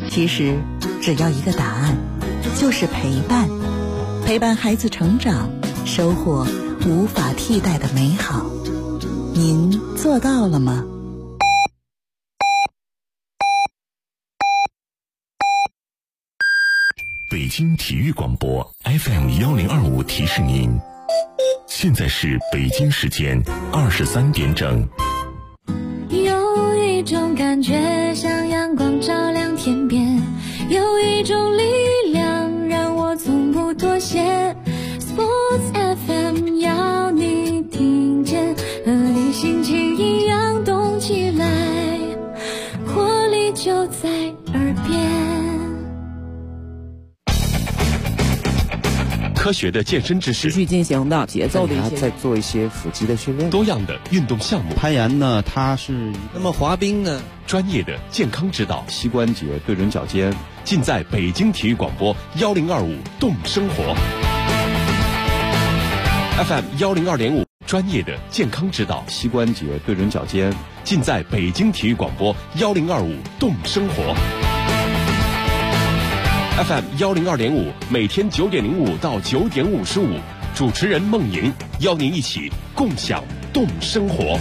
其实只要一个答案，就是陪伴。陪伴孩子成长，收获无法替代的美好。您做到了吗？ 北京体育广播 FM1025 提示您，现在是北京时间23点整。 有一种感觉像阳光照亮天边，有一种力量让我从不妥协。 Sports FM 要你听见，和你心情一样动起来，活力就在耳边。 科学的健身知识， 持续进行的节奏的一些， 再做一些腹肌的训练， 多样的运动项目。 攀岩呢，它是那么滑冰呢， 专业的健康指导， 膝关节对准脚尖， 尽在北京体育广播1025动生活 FM1025.5，专业的健康指导， 膝关节对准脚尖， 尽在北京体育广播1025动生活。FM1025.5，每天9点05到9点55，主持人孟莹邀您一起共享动生活。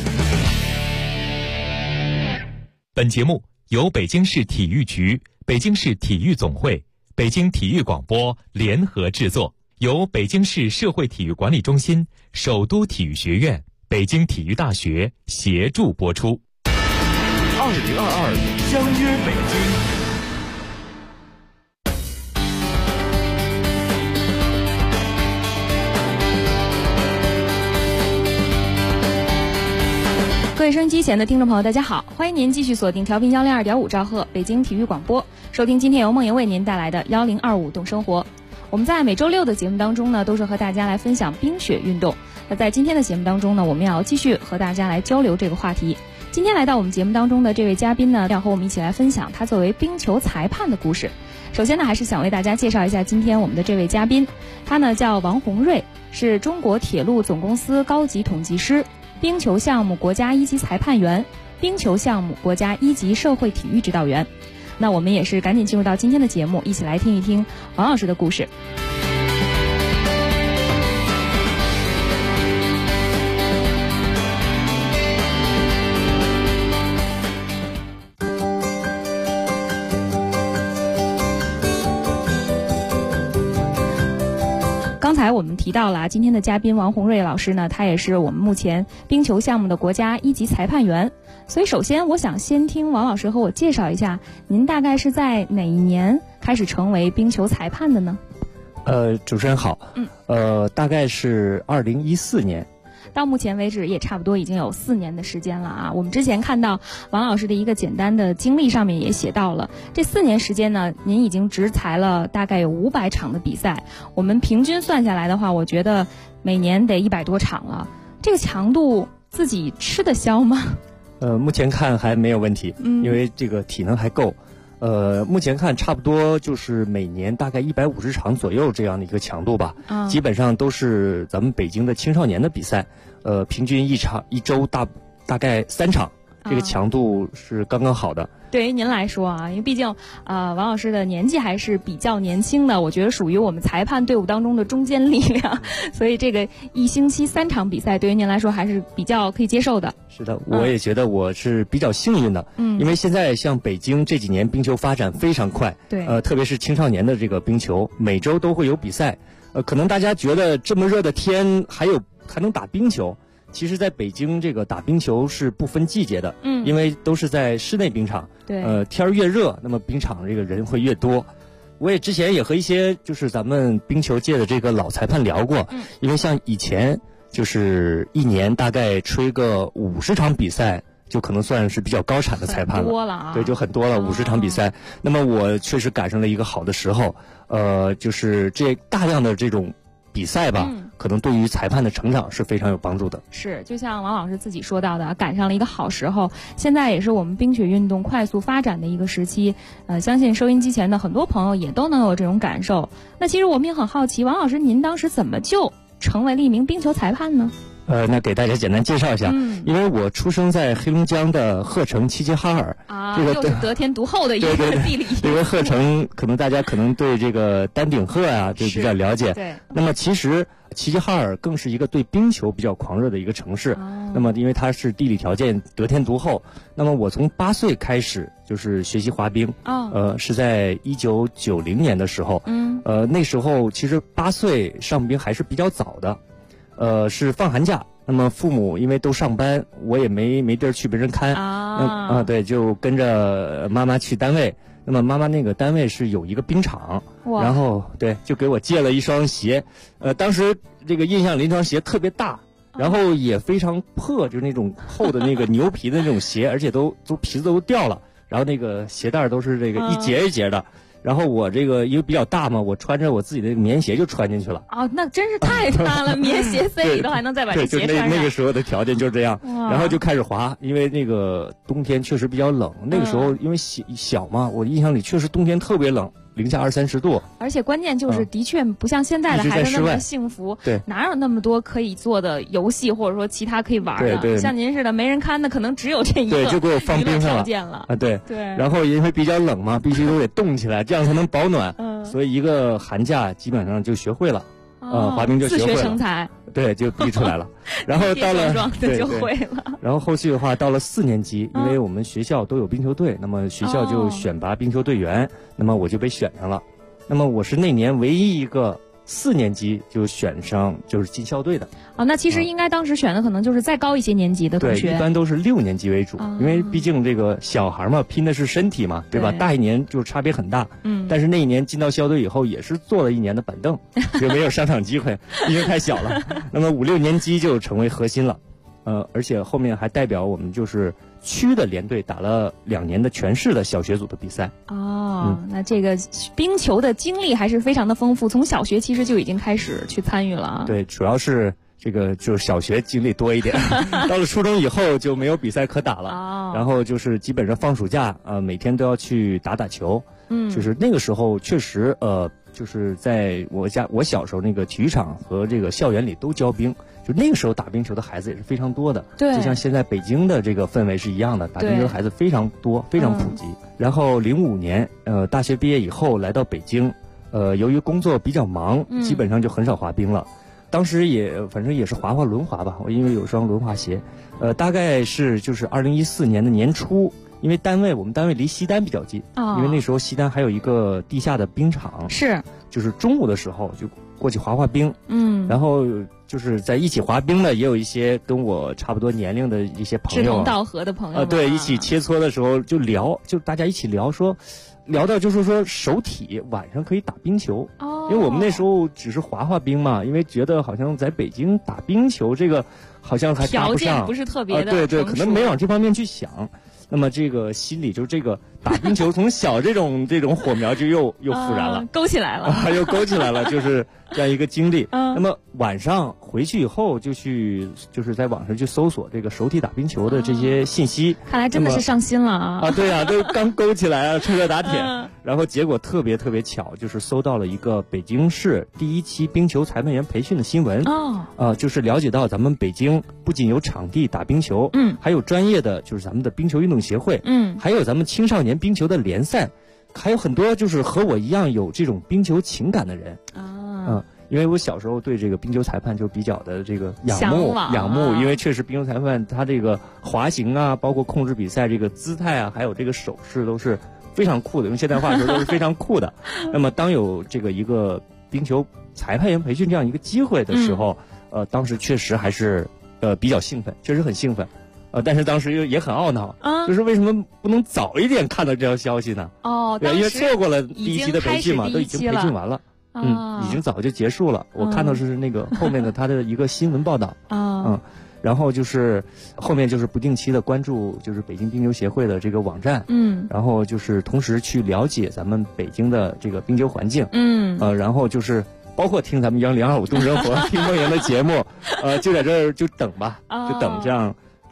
本节目由北京市体育局、北京市体育总会、北京体育广播联合制作，由北京市社会体育管理中心、首都体育学院、北京体育大学协助播出。 2022相约北京。 各位收音机前的听众朋友，大家好，欢迎您继续锁定调频102.5兆赫北京体育广播，收听今天由梦莹为您带来的1025动生活。我们在每周六的节目当中呢，都是和大家来分享冰雪运动。那在今天的节目当中呢，我们要继续和大家来交流这个话题。今天来到我们节目当中的这位嘉宾呢，要和我们一起来分享他作为冰球裁判的故事。首先呢，还是想为大家介绍一下今天我们的这位嘉宾，他呢叫王宏瑞，是中国铁路总公司高级统计师，冰球项目国家一级裁判员，冰球项目国家一级社会体育指导员。那我们也是赶紧进入到今天的节目，一起来听一听王老师的故事。刚才我们提到了今天的嘉宾王宏瑞老师呢，他也是我们目前冰球项目的国家一级裁判员。所以首先我想先听王老师和我介绍一下，您大概是在哪一年开始成为冰球裁判的呢？ 主持人好，大概是2014年。 到目前为止也差不多已经有4年的时间了啊。我们之前看到王老师的一个简单的经历上面也写到了，这4年时间呢，您已经执裁了大概有500场的比赛，我们平均算下来的话，我觉得每年得100多场了。这个强度自己吃得消吗？ 目前看还没有问题，因为这个体能还够。目前看差不多就是每年大概150场左右这样的一个强度吧，基本上都是咱们北京的青少年的比赛，平均一周大概3场，这个强度是刚刚好的。 对于您来说啊，因为毕竟王老师的年纪还是比较年轻的，我觉得属于我们裁判队伍当中的中坚力量，所以这个1星期3场比赛对于您来说还是比较可以接受的。 是的，我也觉得我是比较幸运的，因为现在像北京这几年冰球发展非常快， 对， 特别是青少年的这个冰球，每周都会有比赛，可能大家觉得这么热的天还能打冰球。其实在北京这个打冰球是不分季节的，因为都是在室内冰场， 对， 天儿越热，那么冰场这个人会越多。我也之前也和一些就是咱们冰球界的这个老裁判聊过，因为像以前就是一年大概吹个50场比赛，就可能算是比较高产的裁判了， 很多了啊， 对，就很多了，50场比赛。那么我确实赶上了一个好的时候，就是这大量的这种比赛吧，可能对于裁判的成长是非常有帮助的。 是，就像王老师自己说到的，赶上了一个好时候，现在也是我们冰雪运动快速发展的一个时期。相信收音机前的很多朋友也都能有这种感受。那其实我们也很好奇，王老师您当时怎么就成为了一名冰球裁判呢？ 那给大家简单介绍一下，因为我出生在黑龙江的鹤城齐齐哈尔啊，这个又是得天独厚的一个地理。 因为鹤城可能大家对这个丹顶鹤啊就比较了解。 对。 那么其实齐齐哈尔更是一个对冰球比较狂热的一个城市。那么因为它是地理条件得天独厚，那么我从8岁开始就是学习滑冰。是在1990年的时候。那时候其实8岁上冰还是比较早的。是放寒假，那么父母因为都上班，我也没地儿去别人看对，就跟着妈妈去单位。那么妈妈那个单位是有一个冰场，然后对，就给我借了一双鞋。当时这个印象里那双鞋特别大，然后也非常破，就是那种厚的那个牛皮的那种鞋，而且都皮子都掉了，然后那个鞋带都是这个一节一节的。然后我这个因为比较大嘛，我穿着我自己的棉鞋就穿进去了。 那真是太大了，棉鞋塞里头还能再把这鞋穿上。 对，就那个时候的条件就是这样，然后就开始滑。因为那个冬天确实比较冷，那个时候因为小嘛，我印象里确实冬天特别冷。零下20-30度， 而且关键就是的确不像现在的孩子那么幸福， 对， 哪有那么多可以做的游戏或者说其他可以玩的？ 对， 像您似的没人看的，可能只有这一个， 对，就给我放冰上了啊，对。然后因为比较冷嘛，必须都得冻起来，这样才能保暖。所以一个寒假基本上就学会了，滑冰就学会了， 自学成才。 对，就逼出来了。然后到了对就会了。 然后后续的话，到了4年级，因为我们学校都有冰球队，那么学校就选拔冰球队员，那么我就被选上了。那么我是那年唯一一个4年级就选上就是进校队的。 那其实应该当时选的可能就是再高一些年级的同学。 对，一般都是6年级为主，因为毕竟这个小孩嘛，拼的是身体嘛，对吧？大一年就差别很大。但是那一年进到校队以后，也是坐了1年的板凳，就没有上场机会，因为太小了。那么5、6年级就成为核心了，而且后面还代表我们就是区的联队打了2年的全市的小学组的比赛。 那这个冰球的经历还是非常的丰富，从小学其实就已经开始去参与了。 对，主要是这个就是小学经历多一点，到了初中以后就没有比赛可打了。然后就是基本上放暑假每天都要去打球。就是那个时候确实就是在我小时候那个体育场和这个校园里都教冰，就那个时候打冰球的孩子也是非常多的。 对， 就像现在北京的这个氛围是一样的，打冰球的孩子非常多，非常普及。然后05年大学毕业以后来到北京，由于工作比较忙，基本上就很少滑冰了。当时反正也是滑轮滑吧，我因为有双轮滑鞋，大概是就是2014年的年初。因为我们单位离西单比较近，因为那时候西单还有一个地下的冰场，就是中午的时候就过去滑冰，然后就是在一起滑冰的也有一些跟我差不多年龄的一些朋友， 志同道合的朋友， 对，一起切磋的时候就大家一起聊到就是说手体晚上可以打冰球，因为我们那时候只是滑冰嘛，因为觉得好像在北京打冰球这个好像还搭不上， 条件不是特别的对，可能没往这方面去想。那么这个心里就是这个打冰球从小这种火苗就又复燃了， 勾起来了， 又勾起来了，就是这样一个经历。那么晚上回去以后就是在网上去搜索这个手体打冰球的这些信息， 看来真的是上心了啊！ 对啊，都刚勾起来趁热打铁。然后结果特别特别巧，就是搜到了一个北京市第1期冰球裁判员培训的新闻。就是了解到咱们北京不仅有场地打冰球，还有专业的就是咱们的冰球运动协会，还有咱们青少年冰球的联赛，还有很多就是和我一样有这种冰球情感的人。因为我小时候对这个冰球裁判就比较的这个仰慕，因为确实冰球裁判他这个滑行啊，包括控制比赛这个姿态啊，还有这个手势都是非常酷的，用现代话说都是非常酷的。那么当有这个一个冰球裁判员培训这样一个机会的时候，当时确实还是比较兴奋，确实很兴奋。但是当时也很懊恼，就是为什么不能早一点看到这条消息呢？对，因为错过了第1期的培训嘛，都已经培训完了。已经早就结束了。我看到是那个后面的他的一个新闻报道。然后就是后面就是不定期的关注就是北京冰球协会的这个网站，然后就是同时去了解咱们北京的这个冰球环境，然后就是包括听咱们1025动生活听梦莹的节目，就在这儿就等吧，就等这样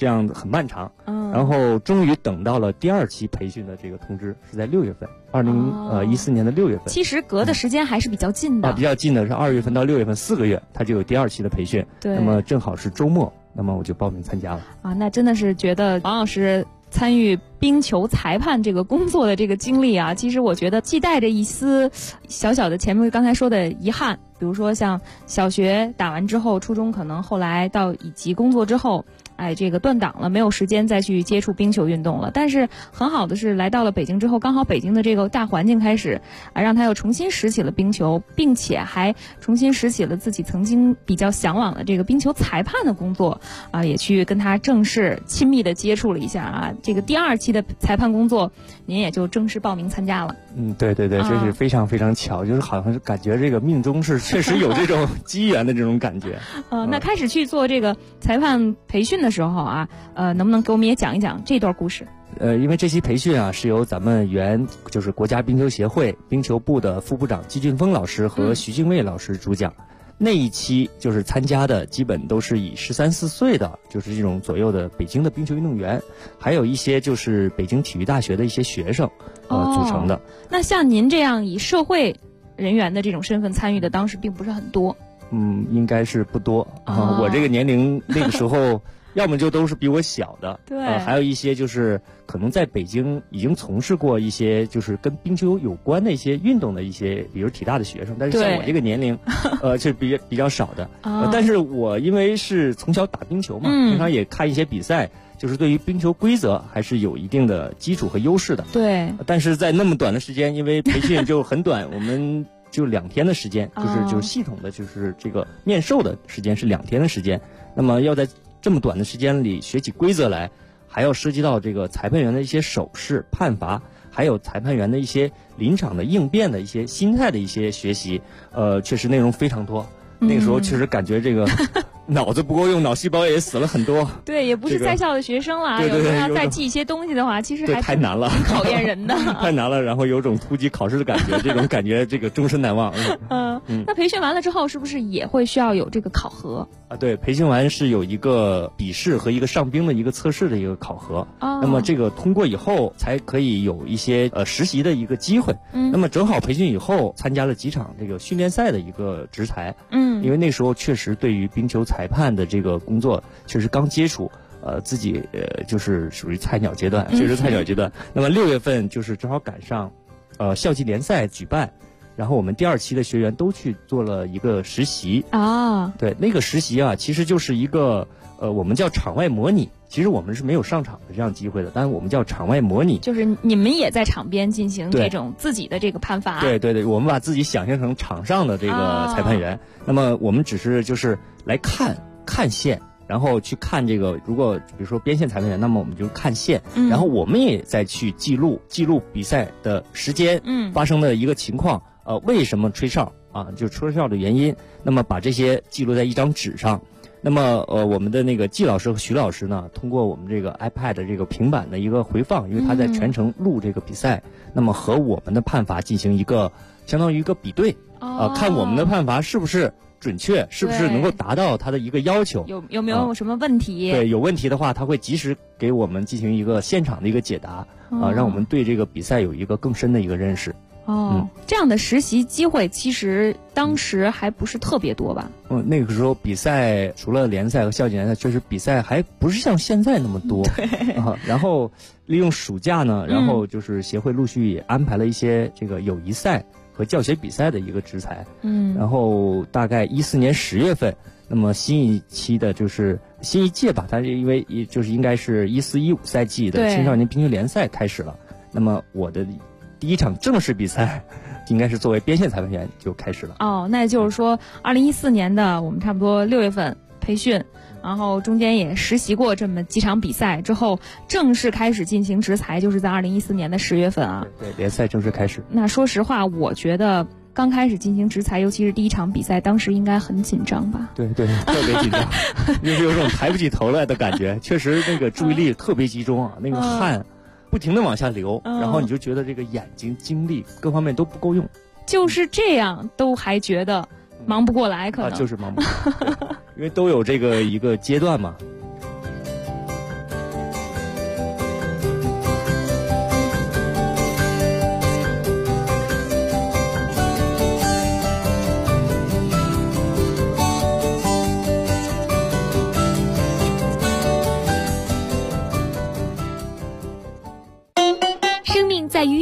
这样很漫长。然后终于等到了第2期培训的这个通知，是在6月份，2014年的6月份。 其实隔的时间还是比较近的。 比较近的是2月份到6月份4个月，它就有第2期的培训。 对。 那么正好是周末，那么我就报名参加了。 那真的是觉得王老师参与冰球裁判这个工作的这个经历啊，其实我觉得既带着一丝小小的前面刚才说的遗憾，比如说像小学打完之后，初中可能后来到乙级工作之后，这个断档了，没有时间再去接触冰球运动了。但是很好的是来到了北京之后，刚好北京的这个大环境开始让他又重新拾起了冰球，并且还重新拾起了自己曾经比较向往的这个冰球裁判的工作也去跟他正式亲密的接触了一下这个第2期的裁判工作，您也就正式报名参加了。 对对对，这是非常非常巧，就是好像是感觉这个命中是确实有这种机缘的这种感觉。 那开始去做这个裁判培训的时候能不能给我们也讲一讲这段故事？ 因为这期培训是由咱们就是国家冰球协会冰球部的副部长季俊峰老师和徐静卫老师主讲。那一期就是参加的基本都是以13、14岁的，就是这种左右的北京的冰球运动员，还有一些就是北京体育大学的一些学生组成的。 那像您这样以社会人员的这种身份参与的，当时并不是很多。 应该是不多我这个年龄那个时候要么就都是比我小的， 对， 还有一些就是可能在北京已经从事过一些就是跟冰球有关的一些运动的一些，比如体大的学生，但是像我这个年龄，是比较少的。但是我因为是从小打冰球嘛，平常也看一些比赛，就是对于冰球规则还是有一定的基础和优势的。 对， 但是在那么短的时间，因为培训就很短，我们就2天的时间，就是系统的就是这个面授的时间是2天的时间，那么要在这么短的时间里学起规则来，还要涉及到这个裁判员的一些手势判罚，还有裁判员的一些临场的应变的一些心态的一些学习，确实内容非常多。那个时候确实感觉这个脑子不够用，脑细胞也死了很多。 对，也不是在校的学生了，有时候要再记一些东西的话，其实还太难了， 挺考验人的。 太难了，然后有种突击考试的感觉，这种感觉这个终身难忘。 那培训完了之后，是不是也会需要有这个考核？ 对，培训完是有一个笔试和一个上冰的一个测试的一个考核。那么这个通过以后，才可以有一些实习的一个机会。那么正好培训以后，参加了几场这个训练赛的一个执裁。因为那时候确实对于冰球裁判的这个工作确实刚接触，自己就是属于菜鸟阶段，确实菜鸟阶段。那么6月份就是正好赶上校际联赛举办，然后我们第2期的学员都去做了一个实习对，那个实习其实就是一个我们叫场外模拟。其实我们是没有上场的这样机会的，但是我们叫场外模拟， 就是你们也在场边进行这种自己的这个判罚。 对对对，我们把自己想象成场上的这个裁判员，那么我们只是就是来看线，然后去看这个，如果比如说边线裁判员，那么我们就看线，然后我们也再去记录比赛的时间，发生的一个情况，为什么吹哨就吹哨的原因，那么把这些记录在一张纸上。那么我们的那个季老师和徐老师呢，通过我们这个 iPad 这个平板的一个回放，因为他在全程录这个比赛，那么和我们的判罚进行一个相当于一个比对，看我们的判罚是不是准确，是不是能够达到他的一个要求， 有没有什么问题？ 对，有问题的话，他会及时给我们进行一个现场的一个解答，让我们对这个比赛有一个更深的一个认识。 这样的实习机会其实当时还不是特别多吧？ 那个时候比赛除了联赛和校际联赛，确实比赛还不是像现在那么多。 对。 然后利用暑假呢，然后就是协会陆续也安排了一些这个友谊赛和教学比赛的一个执裁。然后大概14年10月份，那么新一期的就是新一届吧，它是因为就是应该是14-15赛季的青少年冰球联赛开始了。那么我的第一场正式比赛应该是作为边线裁判员就开始了。 那就是说2014年的我们差不多6月份培训，然后中间也实习过这么几场比赛之后，正式开始进行执裁，就是在2014年的10月份对，联赛正式开始。 那说实话，我觉得刚开始进行执裁，尤其是第一场比赛，当时应该很紧张吧？ 对对，特别紧张，就是有种抬不起头来的感觉。确实那个注意力特别集中那个汗不停地往下流，然后你就觉得这个眼睛精力各方面都不够用， 就是这样都还觉得忙不过来，可能就是忙不过来因为都有这个一个阶段嘛。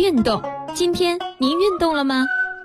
运动。今天您运动了吗？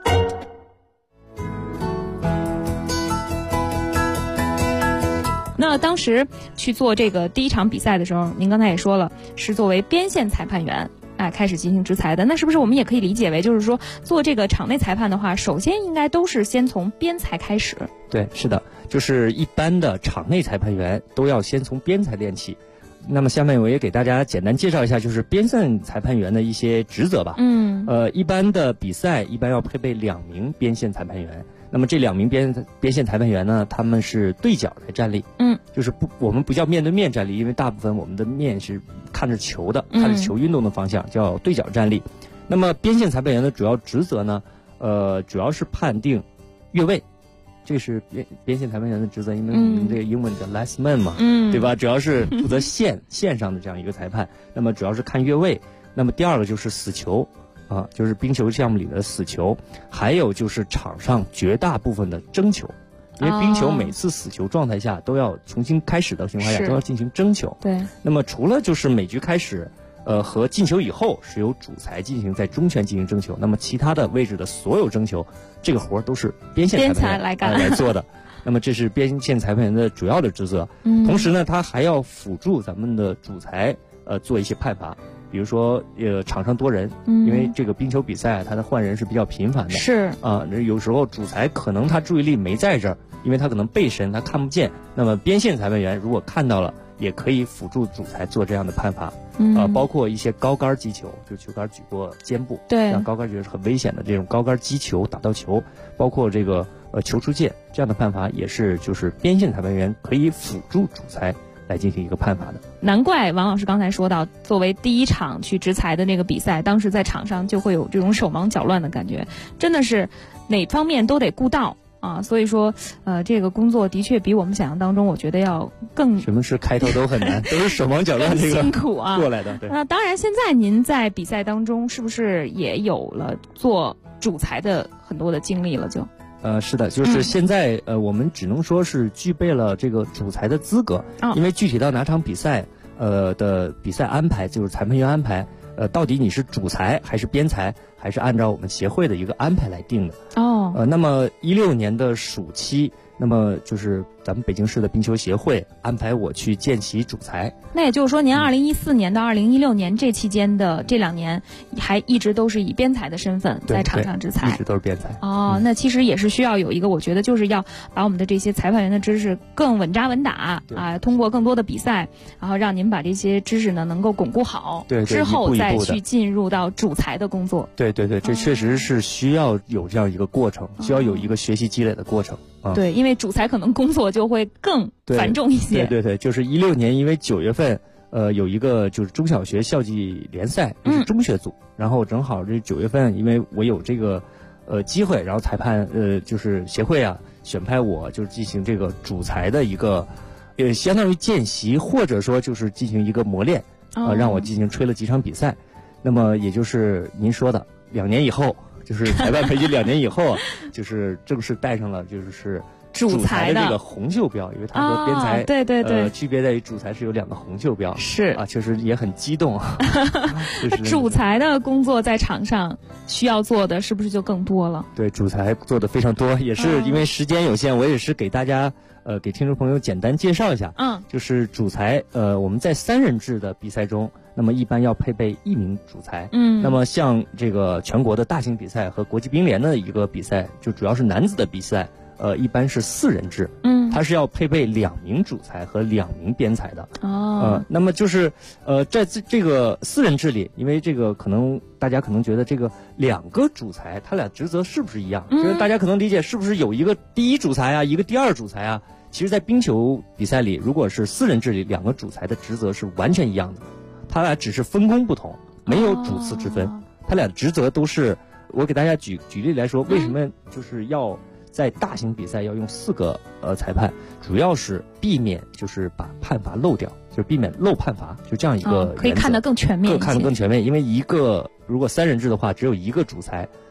那当时去做这个第一场比赛的时候，您刚才也说了，是作为边线裁判员开始进行执裁的。那是不是我们也可以理解为，就是说做这个场内裁判的话，首先应该都是先从边裁开始？ 对，是的，就是一般的场内裁判员都要先从边裁练起。那么下面我也给大家简单介绍一下，就是边线裁判员的一些职责吧。一般的比赛一般要配备2名边线裁判员。那么这2名边线裁判员呢，他们是对角来站立。就是我们不叫面对面站立，因为大部分我们的面是看着球的，看着球运动的方向，叫对角站立。那么边线裁判员的主要职责呢，主要是判定越位。这是边线裁判员的职责，因为我们这个英文叫 linesman 嘛，对吧？主要是负责线上的这样一个裁判。那么主要是看越位。那么第二个就是死球啊，就是冰球项目里的死球，还有就是场上绝大部分的争球，因为冰球每次死球状态下都要重新开始的情况下都要进行争球。 对。 那么除了就是每局开始。和进球以后是由主裁进行在中圈进行争球，那么其他的位置的所有争球，这个活都是边线裁判员来做的。那么这是边线裁判员的主要的职责。同时呢，他还要辅助咱们的主裁做一些判罚，比如说场上多人，因为这个冰球比赛它的换人是比较频繁的。 是有时候主裁可能他注意力没在这儿，因为他可能背身他看不见。那么边线裁判员如果看到了，也可以辅助主裁做这样的判罚。包括一些高杆击球，就球杆举过肩部， 对， 像高杆觉得是很危险的这种高杆击球打到球，包括这个球出界这样的判罚，也是就是边线裁判员可以辅助主裁来进行一个判罚的。 难怪王老师刚才说到，作为第一场去执裁的那个比赛，当时在场上就会有这种手忙脚乱的感觉，真的是哪方面都得顾到。所以说，这个工作的确比我们想象当中，我觉得要更什么事开头都很难，都是手忙脚乱这个辛苦啊过来的。对。 那当然，现在您在比赛当中是不是也有了做主裁的很多的经历了？ 是的，就是现在我们只能说是具备了这个主裁的资格，因为具体到哪场比赛的比赛安排，就是裁判员安排。到底你是主裁还是边裁，还是按照我们协会的一个安排来定的。那么16年的暑期，那么就是咱们北京市的冰球协会安排我去见习主裁。 那也就是说，您2014年到2016年这期间的这2年，还一直都是以边裁的身份在场上执裁， 一直都是边裁。 那其实也是需要有一个，我觉得就是要把我们的这些裁判员的知识更稳扎稳打通过更多的比赛，然后让您把这些知识呢能够巩固好， 对， 之后再去进入到主裁的工作。 对，这确实是需要有这样一个过程，需要有一个学习积累的过程。 对，因为主裁可能工作就会更繁重一些。 对，就是16年，因为9月份，有一个就是中小学校际联赛，就是中学组，然后正好这9月份，因为我有这个机会，然后裁判就是协会选派我，就是进行这个主裁的一个相当于见习，或者说就是进行一个磨练，让我进行吹了几场比赛。那么也就是您说的2年以后。就是裁判培训2年以后，就是正式带上了就是主裁的这个红袖标，因为它和边裁对区别在于主裁是有2个红袖标， 是确实也很激动啊。 主裁的工作在场上需要做的是不是就更多了？ 对，主裁做的非常多，也是因为时间有限，我也是给大家给听众朋友简单介绍一下。就是主裁我们在3人制的比赛中。那么一般要配备1名主裁。那么像这个全国的大型比赛和国际冰联的一个比赛，就主要是男子的比赛，一般是4人制。它是要配备2名主裁和2名边裁的。那么就是在这个4人制里，因为这个可能大家可能觉得这个2个主裁他俩职责是不是一样？就是大家可能理解是不是有一个第1主裁一个第2主裁其实，在冰球比赛里，如果是4人制里2个主裁的职责是完全一样的。他俩只是分工不同，没有主次之分。他俩职责都是，我给大家举例来说，为什么就是要在大型比赛要用4个裁判，主要是避免就是把判罚漏掉，就是避免漏判罚，就这样一个可以看得更全面一些， 看得更全面。因为如果3人制的话，只有1个主裁，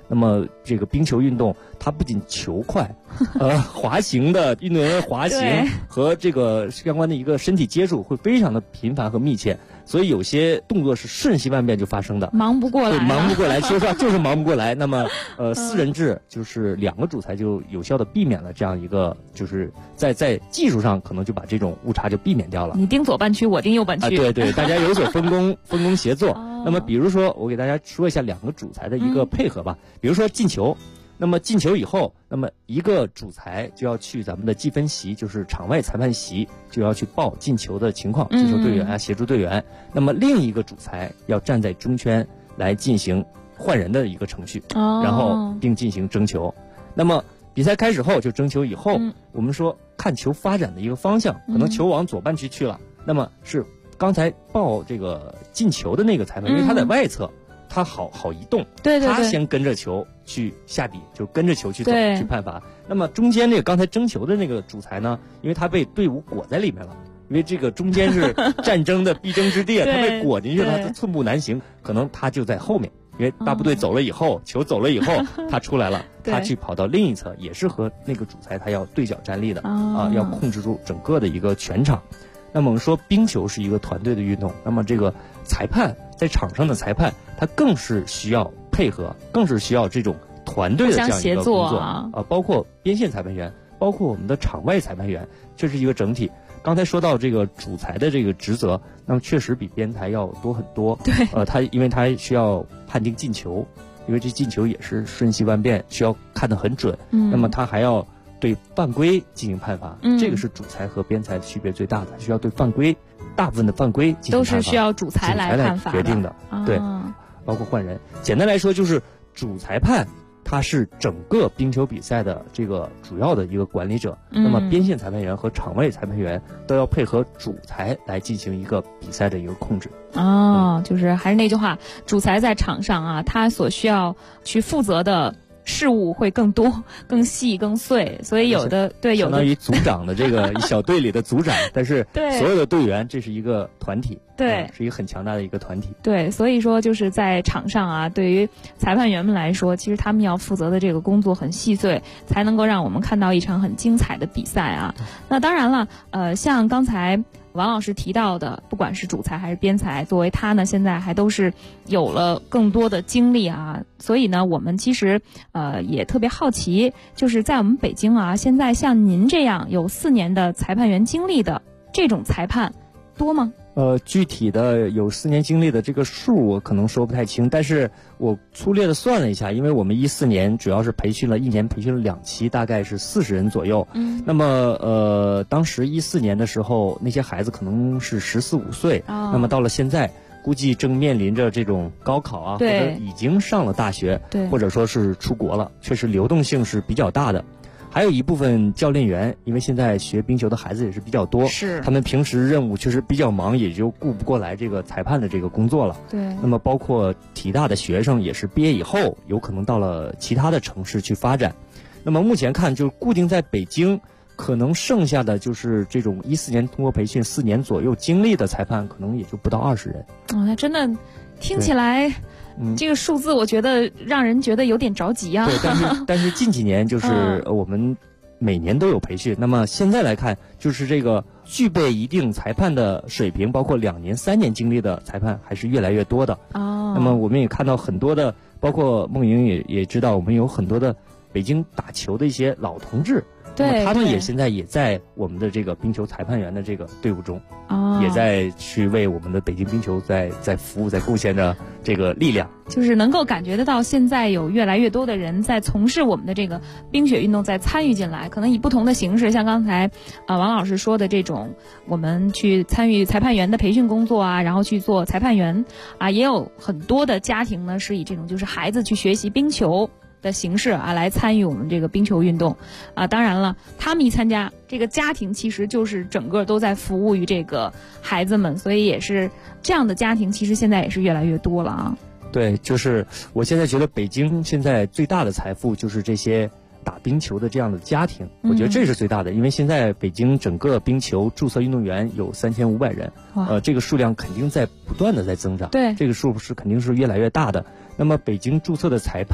那么这个冰球运动，它不仅球快，滑行的运动员滑行和这个相关的一个身体接触会非常的频繁和密切，所以有些动作是瞬息万变就发生的， 忙不过来， 忙不过来，说实话就是忙不过来。那么4人制就是2个主裁就有效的避免了这样一个，就是在技术上可能就把这种误差就避免掉了。 你盯左半区，我盯右半区， 对，大家有所分工协作。那么比如说我给大家说一下2个主裁的一个配合吧，比如说进球。那么进球以后，那么一个主裁就要去咱们的计分席，就是场外裁判席，就要去报进球的情况，接受队员啊，协助队员。那么另一个主裁要站在中圈来进行换人的一个程序，然后并进行争球。那么比赛开始后就争球以后，我们说看球发展的一个方向，可能球往左半区去了，那么是刚才报这个进球的那个裁判，因为他在外侧。他好移动， 对， 他先跟着球去下笔，就跟着球去走去判罚。那么中间这个刚才争球的那个主裁呢，因为他被队伍裹在里面了，因为这个中间是战争的必争之地，他被裹进去了，他寸步难行，可能他就在后面，因为大部队走了以后，球走了以后，他出来了，他去跑到另一侧，也是和那个主裁他要对角站立的要控制住整个的一个全场。那么我们说冰球是一个团队的运动，那么这个裁判在场上的裁判，他更是需要配合，更是需要这种团队的这样一个工作包括边线裁判员，包括我们的场外裁判员，这是一个整体。刚才说到这个主裁的这个职责，那么确实比边裁要多很多。 对， 因为他需要判定进球，因为这进球也是瞬息万变，需要看得很准。那么他还要对犯规进行判罚，这个是主裁和边裁区别最大的，需要对犯规，大部分的犯规进行判罚， 都是需要主裁来判罚决定的。对，包括换人。简单来说，就是主裁判他是整个冰球比赛的这个主要的一个管理者，那么边线裁判员和场外裁判员都要配合主裁来进行一个比赛的一个控制。 就是还是那句话，主裁在场上啊，他所需要去负责的事务会更多、更细、更碎，所以有的相当于组长的这个小队里的组长，但是所有的队员这是一个团体， 对， 是一个很强大的一个团体。 对，所以说就是在场上啊，对于裁判员们来说，其实他们要负责的这个工作很细碎，才能够让我们看到一场很精彩的比赛啊。那当然了，像刚才王老师提到的，不管是主裁还是边裁，作为他呢现在还都是有了更多的经历啊，所以呢我们其实也特别好奇，就是在我们北京啊，现在像您这样有4年的裁判员经历的这种裁判多吗？ 具体的有4年经历的这个数我可能说不太清，但是我粗略的算了一下，因为我们14年主要是培训了1年，培训了2期，大概是40人左右。那么当时14年的时候，那些孩子可能是14、15岁，那么到了现在，估计正面临着这种高考啊，或者已经上了大学，或者说是出国了，确实流动性是比较大的。还有一部分教练员，因为现在学冰球的孩子也是比较多，他们平时任务确实比较忙，也就顾不过来这个裁判的这个工作了。 对。 那么包括体大的学生，也是毕业以后有可能到了其他的城市去发展。那么目前看，就是固定在北京，可能剩下的就是这种14年通过培训4年左右经历的裁判，可能也就不到20人。 那真的听起来。这个数字我觉得让人觉得有点着急啊。 对，但是近几年就是我们每年都有培训，那么现在来看，就是这个具备一定裁判的水平，包括2年、3年经历的裁判还是越来越多的。那么我们也看到很多的，包括梦莹也知道，我们有很多的北京打球的一些老同志。 对， 他们也现在也在我们的这个冰球裁判员的这个队伍中，也在去为我们的北京冰球在服务，在贡献着这个力量。 就是能够感觉得到，现在有越来越多的人在从事我们的这个冰雪运动，在参与进来，可能以不同的形式，像刚才王老师说的这种，我们去参与裁判员的培训工作啊，然后去做裁判员啊，也有很多的家庭呢是以这种就是孩子去学习冰球的形式啊来参与我们这个冰球运动啊。当然了，他们一参加，这个家庭其实就是整个都在服务于这个孩子们，所以也是这样的家庭其实现在也是越来越多了啊。 对，就是我现在觉得北京现在最大的财富就是这些打冰球的这样的家庭，我觉得这是最大的，因为现在北京整个冰球注册运动员有3500人，这个数量肯定在不断的在增长， 对， 这个数是肯定是越来越大的。那么北京注册的裁判，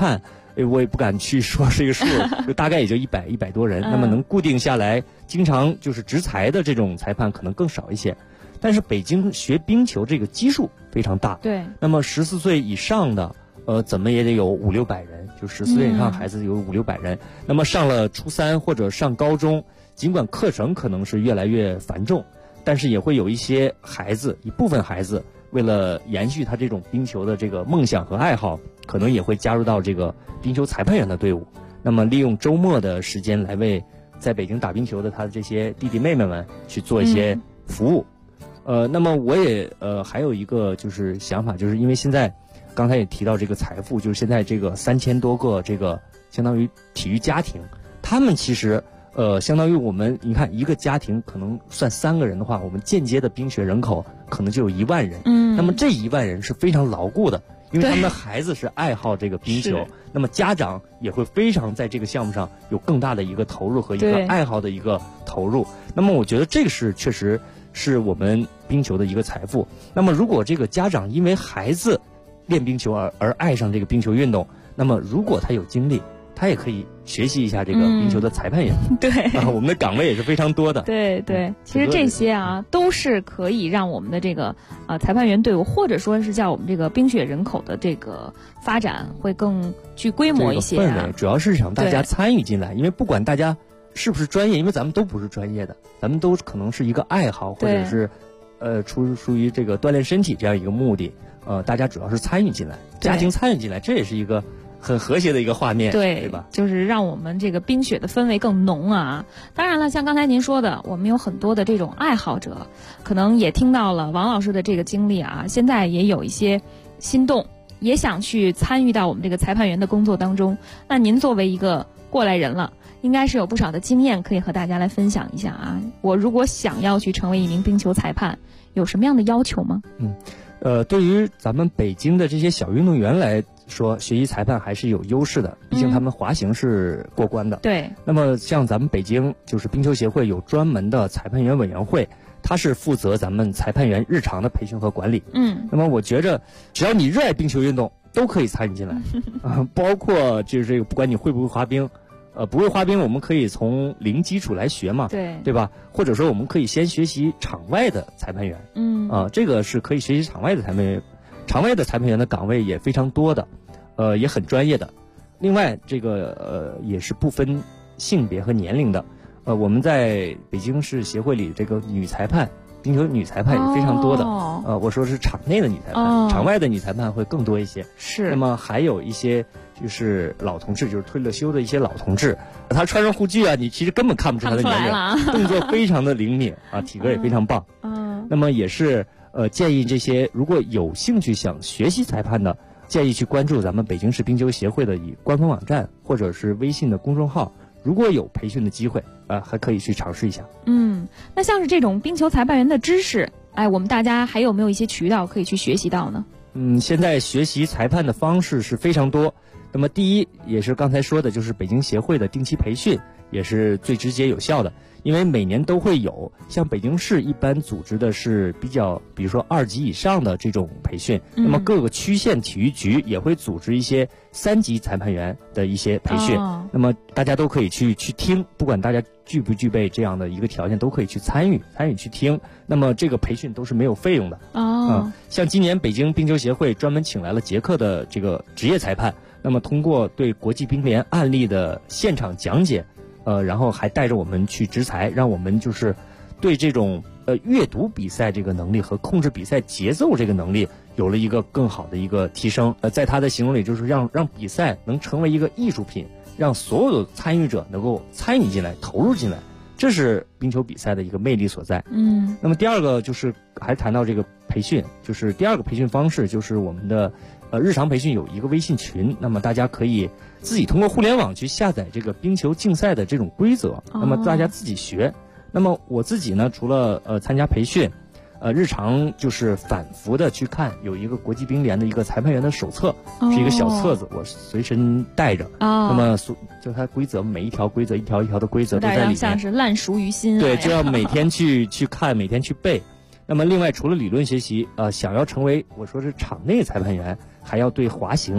我也不敢去说这个数，就大概也就100多人。那么能固定下来，经常就是执裁的这种裁判可能更少一些。但是北京学冰球这个基数非常大， 对。 那么14岁以上的，怎么也得有500-600人，就14岁以上孩子有500-600人。那么上了初三或者上高中，尽管课程可能是越来越繁重，但是也会有一些孩子，一部分孩子为了延续他这种冰球的这个梦想和爱好，可能也会加入到这个冰球裁判员的队伍。那么利用周末的时间来为在北京打冰球的他的这些弟弟妹妹们去做一些服务。那么我也还有一个就是想法，就是因为现在刚才也提到这个财富，就是现在这个3000多个这个相当于体育家庭，他们其实相当于我们你看一个家庭可能算3个人的话，我们间接的冰雪人口可能就有1万人。那么这1万人是非常牢固的，因为他们的孩子是爱好这个冰球，那么家长也会非常在这个项目上有更大的一个投入和一个爱好的一个投入。那么我觉得这个是确实是我们冰球的一个财富。那么如果这个家长因为孩子练冰球而爱上这个冰球运动，那么如果他有精力，他也可以学习一下这个冰球的裁判员。 对我们的岗位也是非常多的。 对，其实这些都是可以让我们的这个裁判员队伍，或者说是叫我们这个冰雪人口的这个发展会更具规模一些。 这个氛围主要是想大家参与进来，因为不管大家是不是专业，因为咱们都不是专业的，咱们都可能是一个爱好，或者是出于这个锻炼身体这样一个目的。大家主要是参与进来，家庭参与进来，这也是一个很和谐的一个画面，对吧？ 就是让我们这个冰雪的氛围更浓啊。当然了，像刚才您说的，我们有很多的这种爱好者，可能也听到了王老师的这个经历啊，现在也有一些心动，也想去参与到我们这个裁判员的工作当中。那您作为一个过来人了，应该是有不少的经验可以和大家来分享一下啊。我如果想要去成为一名冰球裁判，有什么样的要求吗？ 对于咱们北京的这些小运动员来说，学习裁判还是有优势的，毕竟他们滑行是过关的。 对。 那么像咱们北京就是冰球协会有专门的裁判员委员会，它是负责咱们裁判员日常的培训和管理。那么我觉着只要你热爱冰球运动，都可以参与进来包括就是这个不管你会不会滑冰。不会滑冰，我们可以从零基础来学嘛，对吧？或者说我们可以先学习场外的裁判员，这个是可以学习场外的裁判员，场外的裁判员的岗位也非常多的，也很专业的。另外，这个也是不分性别和年龄的，我们在北京市协会里，这个女裁判。冰球女裁判也非常多的，我说是场内的女裁判，场外的女裁判会更多一些。 是。 那么还有一些就是老同志，就是退了休的一些老同志，他穿上护具啊，你其实根本看不出他的年龄，动作非常的灵敏啊，体格也非常棒。那么也是建议这些如果有兴趣想学习裁判的，建议去关注咱们北京市冰球协会的以官方网站或者是微信的公众号。如果有培训的机会还可以去尝试一下。 那像是这种冰球裁判员的知识，我们大家还有没有一些渠道可以去学习到呢？ 现在学习裁判的方式是非常多。那么第一，也是刚才说的，就是北京协会的定期培训，也是最直接有效的。因为每年都会有，像北京市一般组织的是比如说2级以上的这种培训，那么各个区县体育局也会组织一些3级裁判员的一些培训，那么大家都可以去听，不管大家具不具备这样的一个条件，都可以去参与去听。那么这个培训都是没有费用的。像今年北京冰球协会专门请来了捷克的这个职业裁判，那么通过对国际冰联案例的现场讲解。然后还带着我们去执裁，让我们就是对这种阅读比赛这个能力和控制比赛节奏这个能力有了一个更好的一个提升。在他的形容里，就是让比赛能成为一个艺术品，让所有的参与者能够参与进来、投入进来，这是冰球比赛的一个魅力所在。那么第二个就是还谈到这个培训，就是第二个培训方式就是我们的日常培训有一个微信群，那么大家可以自己通过互联网去下载这个冰球竞赛的这种规则，那么大家自己学。那么我自己呢，除了参加培训，日常就是反复的去看，有一个国际冰联的一个裁判员的手册，是一个小册子，我随身带着。那么就它规则，每一条规则一条一条的规则都在里面， 像是烂熟于心。 对，就要每天去看，每天去背。那么另外除了理论学习，想要成为我说是场内裁判员，还要对滑行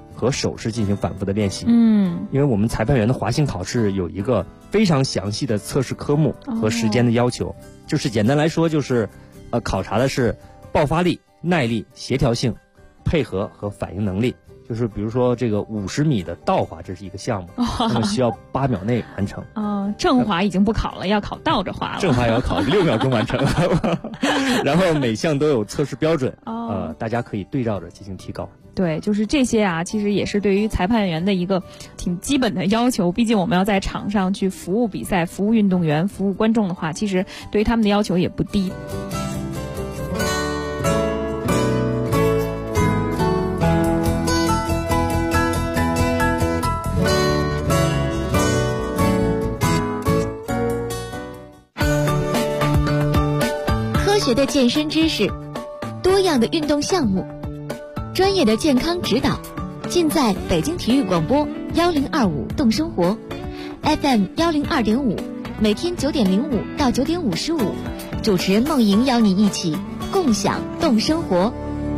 和手势进行反复的练习。因为我们裁判员的滑行考试有一个非常详细的测试科目和时间的要求，就是简单来说就是考察的是爆发力、耐力、协调性、配合和反应能力。就是比如说这个50米的倒滑，这是一个项目，那么需要8秒内完成。 正滑已经不考了，要考倒着滑了。 正滑也要考6秒钟完成。然后每项都有测试标准，大家可以对照着进行提高。 对，就是这些啊，其实也是对于裁判员的一个挺基本的要求。毕竟我们要在场上去服务比赛、服务运动员、服务观众的话，其实对于他们的要求也不低。 科学的健身知识，多样的运动项目，专业的健康指导，尽在北京体育广播1025动生活 FM 102.5，每天9点05到9点55，主持人梦莹邀你一起共享动生活。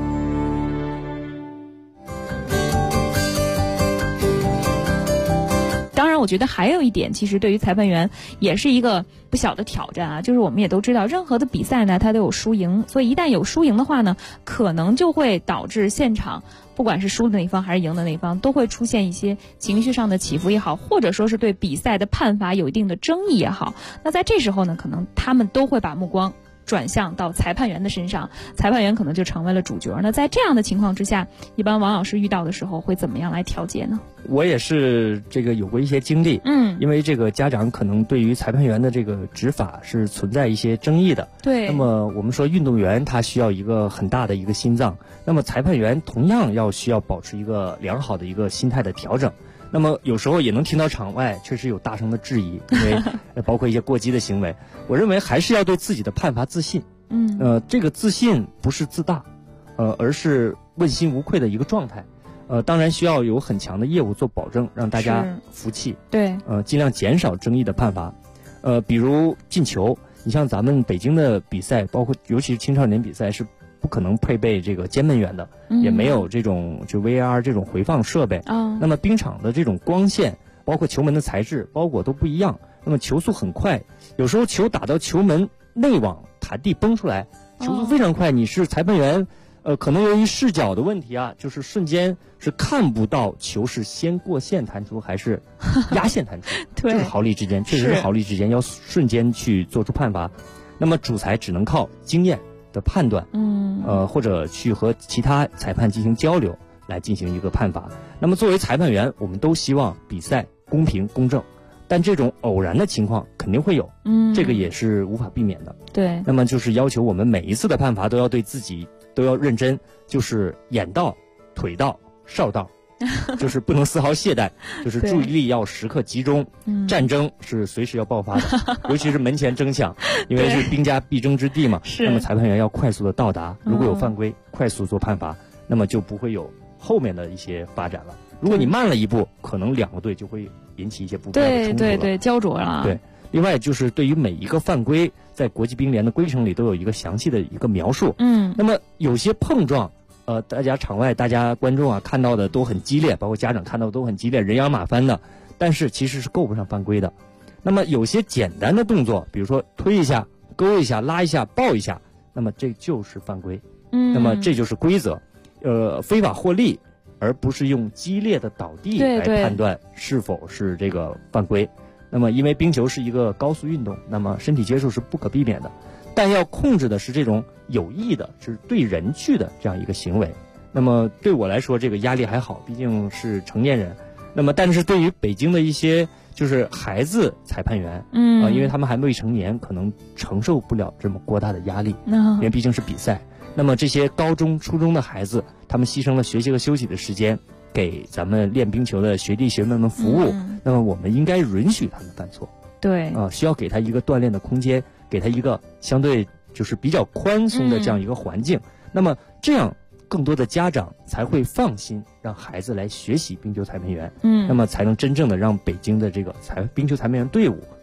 当然我觉得还有一点，其实对于裁判员也是一个不小的挑战啊，就是我们也都知道，任何的比赛呢它都有输赢，所以一旦有输赢的话呢，可能就会导致现场不管是输的那一方还是赢的那一方，都会出现一些情绪上的起伏也好，或者说是对比赛的判罚有一定的争议也好，那在这时候呢，可能他们都会把目光转向到裁判员的身上，裁判员可能就成为了主角。那在这样的情况之下，一般王老师遇到的时候会怎么样来调节呢？ 我也是这个有过一些经历，因为这个家长可能对于裁判员的这个执法是存在一些争议的。 对。 那么我们说运动员他需要一个很大的一个心脏，那么裁判员同样需要保持一个良好的一个心态的调整。那么有时候也能听到场外确实有大声的质疑，因为包括一些过激的行为。我认为还是要对自己的判罚自信。这个自信不是自大，而是问心无愧的一个状态。当然需要有很强的业务做保证，让大家服气。 对。 尽量减少争议的判罚。比如进球，你像咱们北京的比赛，包括尤其是青少年比赛是不可能配备这个监门员的，也没有这种就 VAR 这种回放设备。那么冰场的这种光线，包括球门的材质、包裹都不一样。那么球速很快，有时候球打到球门内网弹地崩出来，球速非常快。你是裁判员，可能由于视角的问题啊，就是瞬间是看不到球是先过线弹出还是压线弹出。 对， 就是毫厘之间，确实是毫厘之间，要瞬间去做出判罚。那么主裁只能靠经验的判断，或者去和其他裁判进行交流来进行一个判罚。那么作为裁判员，我们都希望比赛公平公正，但这种偶然的情况肯定会有，这个也是无法避免的。 对。 那么就是要求我们每一次的判罚都要对自己都要认真，就是眼到、腿到、哨到，就是不能丝毫懈怠，就是注意力要时刻集中。战争是随时要爆发的，尤其是门前争抢，因为是兵家必争之地嘛。那么裁判员要快速的到达，如果有犯规，快速做判罚，那么就不会有后面的一些发展了。如果你慢了一步，可能2个队就会引起一些不必要的冲突了。 对，焦灼了。 对。另外就是对于每一个犯规，在国际冰联的规程里都有一个详细的一个描述。那么有些碰撞，大家场外大家观众啊看到的都很激烈，包括家长看到的都很激烈，人仰马翻的，但是其实是够不上犯规的。那么有些简单的动作，比如说推一下、勾一下、拉一下、抱一下，那么这就是犯规。那么这就是规则。非法获利，而不是用激烈的倒地来判断是否是这个犯规。那么因为冰球是一个高速运动，那么身体接触是不可避免的，但要控制的是这种有意的，是对人去的这样一个行为。那么对我来说这个压力还好，毕竟是成年人。那么但是对于北京的一些就是孩子裁判员，因为他们还未成年，可能承受不了这么过大的压力，因为毕竟是比赛。那么这些高中、初中的孩子，他们牺牲了学习和休息的时间，给咱们练冰球的学弟学妹们服务。那么我们应该允许他们犯错。 对。 需要给他一个锻炼的空间，给他一个相对就是比较宽松的这样一个环境。那么这样更多的家长才会放心让孩子来学习冰球裁判员。那么才能真正的让北京的这个冰球裁判员队伍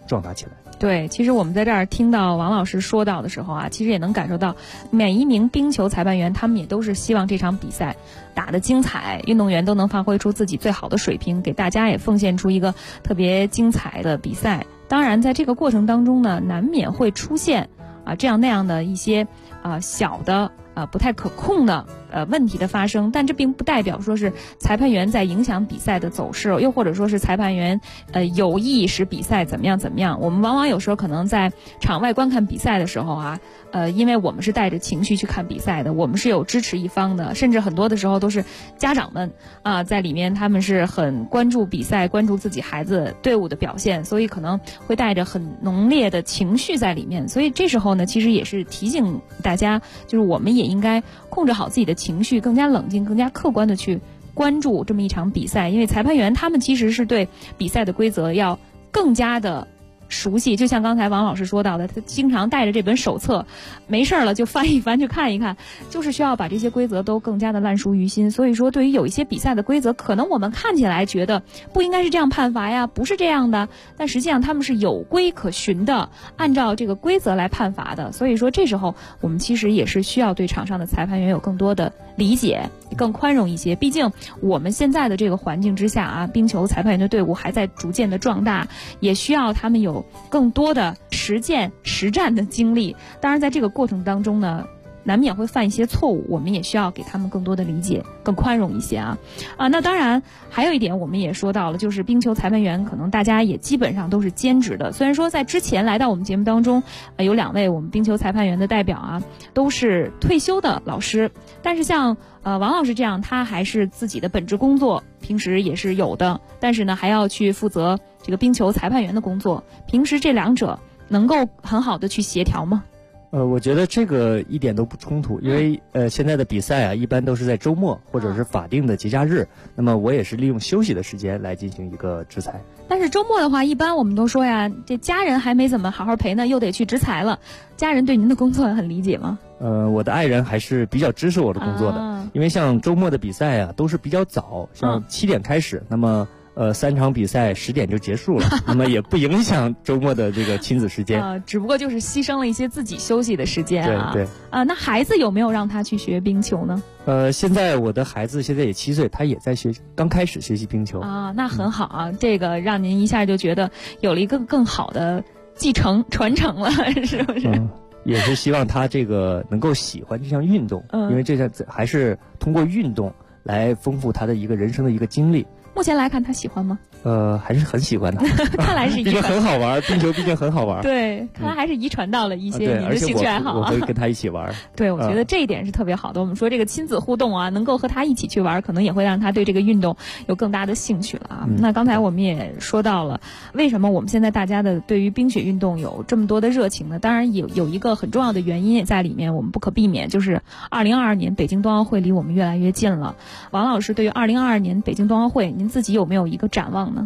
壮大起来。 对，其实我们在这儿听到王老师说到的时候啊，其实也能感受到每一名冰球裁判员他们也都是希望这场比赛打得精彩，运动员都能发挥出自己最好的水平，给大家也奉献出一个特别精彩的比赛。当然在这个过程当中呢，难免会出现这样那样的一些小的不太可控的问题的发生，但这并不代表说是裁判员在影响比赛的走势，又或者说是裁判员有意使比赛怎么样怎么样。我们往往有时候可能在场外观看比赛的时候因为我们是带着情绪去看比赛的，我们是有支持一方的，甚至很多的时候都是家长们在里面他们是很关注比赛，关注自己孩子队伍的表现，所以可能会带着很浓烈的情绪在里面。所以这时候呢，其实也是提醒大家，就是我们也应该控制好自己的情绪，更加冷静，更加客观的去关注这么一场比赛。因为裁判员他们其实是对比赛的规则要更加的熟悉，就像刚才王老师说到的，他经常带着这本手册，没事了就翻一翻，去看一看，就是需要把这些规则都更加的烂熟于心。所以说对于有一些比赛的规则，可能我们看起来觉得不应该是这样判罚呀，不是这样的，但实际上他们是有规可循的，按照这个规则来判罚的。所以说这时候我们其实也是需要对场上的裁判员有更多的理解，更宽容一些。毕竟我们现在的这个环境之下冰球裁判员的队伍还在逐渐的壮大，也需要他们有更多的实战的经历。当然在这个过程当中呢，难免会犯一些错误，我们也需要给他们更多的理解，更宽容一些那当然还有一点我们也说到了，就是冰球裁判员可能大家也基本上都是兼职的。虽然说在之前来到我们节目当中有2位我们冰球裁判员的代表都是退休的老师，但是像王老师这样，他还是自己的本职工作平时也是有的，但是呢还要去负责这个冰球裁判员的工作。平时这两者能够很好的去协调吗？ 我觉得这个一点都不冲突，因为现在的比赛一般都是在周末或者是法定的节假日，那么我也是利用休息的时间来进行一个执裁。 但是周末的话，一般我们都说呀，这家人还没怎么好好陪呢，又得去执裁了。家人对您的工作很理解吗？ 我的爱人还是比较支持我的工作的，因为像周末的比赛都是比较早，像7点开始，那么3场比赛10点就结束了，那么也不影响周末的这个亲子时间只不过就是牺牲了一些自己休息的时间对那孩子有没有让他去学冰球呢？ 现在我的孩子现在也7岁，他也在刚开始学习冰球那很好这个让您一下就觉得有了一个更好的继承传承了，是不是？ 也是希望他这个能够喜欢这项运动，因为这项还是通过运动来丰富他的一个人生的一个经历。 目前来看他喜欢吗？ 还是很喜欢的。 看来是遗传， 毕竟很好玩，冰球毕竟很好玩。 对，看来还是遗传到了一些你的兴趣爱好。 我会跟他一起玩。 对，我觉得这一点是特别好的。我们说这个亲子互动能够和他一起去玩，可能也会让他对这个运动有更大的兴趣了那刚才我们也说到了，为什么我们现在大家的对于冰雪运动有这么多的热情呢？当然有一个很重要的原因也在里面，我们不可避免，就是2022年北京冬奥会离我们越来越近了。王老师，对于2022年北京冬奥会，您自己有没有一个展望呢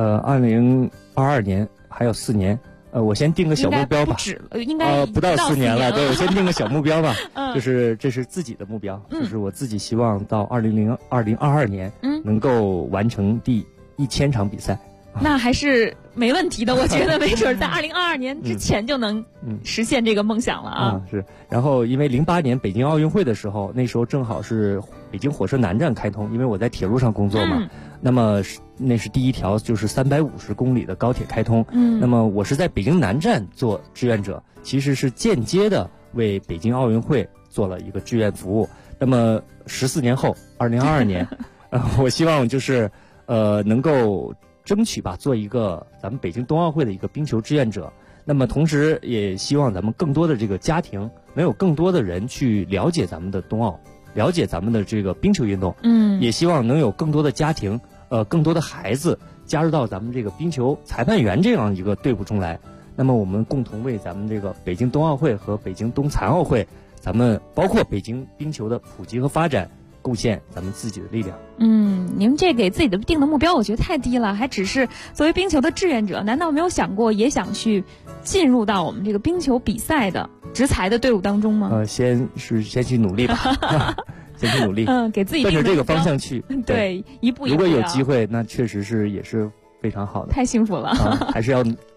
？2022年还有4年，我先定个小目标吧。 应该不到4年了，对，我先定个小目标吧。就是这是自己的目标，就是我自己希望到2022年能够完成第1000场比赛。 那还是没问题的，我觉得没准在2022年之前就能实现这个梦想了是，然后因为08年北京奥运会的时候，那时候正好是北京火车南站开通，因为我在铁路上工作嘛，那么那是第一条就是350公里的高铁开通，那么我是在北京南站做志愿者，其实是间接的为北京奥运会做了一个志愿服务。那么14年后2022年我希望就是能够争取吧，做一个咱们北京冬奥会的一个冰球志愿者。那么同时也希望咱们更多的这个家庭能有更多的人去了解咱们的冬奥，了解咱们的这个冰球运动。也希望能有更多的家庭更多的孩子加入到咱们这个冰球裁判员这样一个队伍中来。那么我们共同为咱们这个北京冬奥会和北京冬残奥会，咱们包括北京冰球的普及和发展，贡献咱们自己的力量。 您这给自己的定的目标我觉得太低了，还只是作为冰球的志愿者，难道没有想过也想去进入到我们这个冰球比赛的执裁的队伍当中吗？ 先去努力吧先去努力， 给自己奔着这个方向去。 对，一步一步。 如果有机会，那确实是也是非常好的。 太幸福了还是要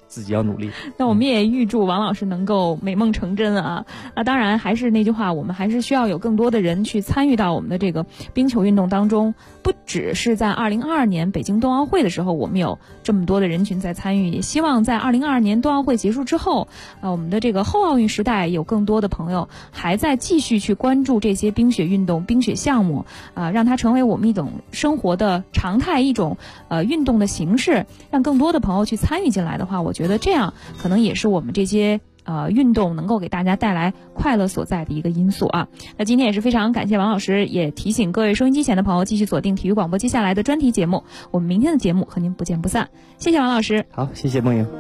自己要努力。 那我们也预祝王老师能够美梦成真啊！那当然还是那句话，我们还是需要有更多的人去参与到我们的这个冰球运动当中。不只是在2022年北京冬奥会的时候，我们有这么多的人群在参与，也希望在2022年冬奥会结束之后，我们的这个后奥运时代有更多的朋友还在继续去关注这些冰雪运动、冰雪项目，让它成为我们一种生活的常态，一种运动的形式，让更多的朋友去参与进来的话，我觉得这样可能也是我们这些运动能够给大家带来快乐所在的一个因素啊。那今天也是非常感谢王老师，也提醒各位收音机前的朋友继续锁定体育广播接下来的专题节目，我们明天的节目和您不见不散。谢谢王老师。 好，谢谢梦莹。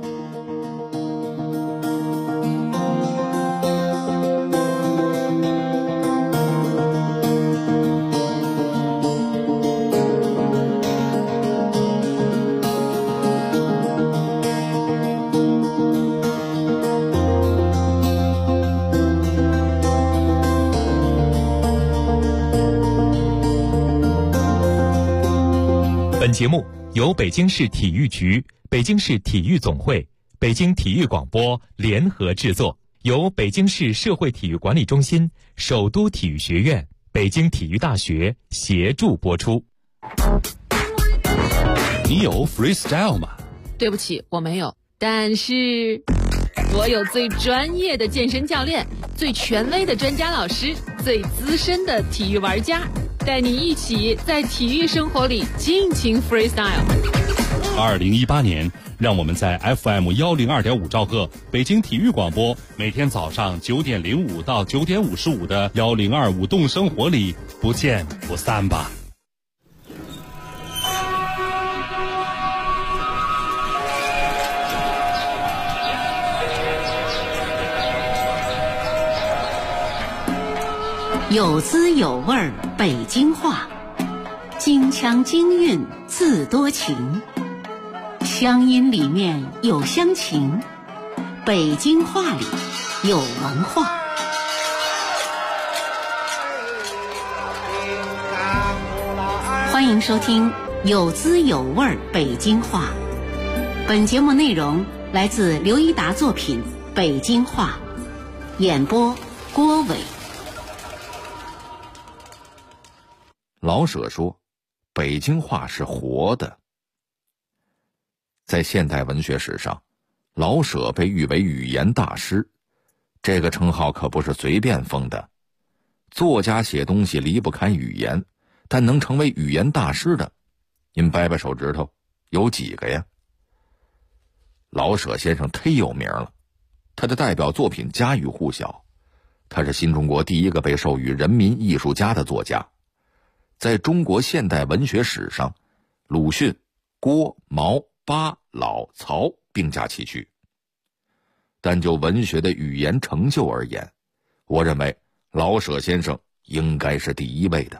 本节目由北京市体育局、北京市体育总会、北京体育广播联合制作，由北京市社会体育管理中心、首都体育学院、北京体育大学协助播出。 你有 freestyle 吗？ 对不起，我没有，但是我有最专业的健身教练，最权威的专家老师，最资深的体育玩家，带你一起在体育生活里尽情 freestyle。 2018年，让我们在 FM 102.5兆赫北京体育广播，每天早上9点05到9点55的1025舞动生活里不见不散吧。 有滋有味儿北京话，京腔京韵自多情，乡音里面有乡情，北京话里有文化。欢迎收听有滋有味儿北京话。本节目内容来自刘一达作品《北京话》，演播郭伟。 老舍说，北京话是活的。在现代文学史上，老舍被誉为语言大师，这个称号可不是随便封的。作家写东西离不开语言，但能成为语言大师的，您掰掰手指头，有几个呀？老舍先生忒有名了，他的代表作品家喻户晓，他是新中国第一个被授予人民艺术家的作家。在中国现代文学史上，鲁迅、郭、毛、巴、老、曹并驾齐驱。但就文学的语言成就而言，我认为老舍先生应该是第一位的。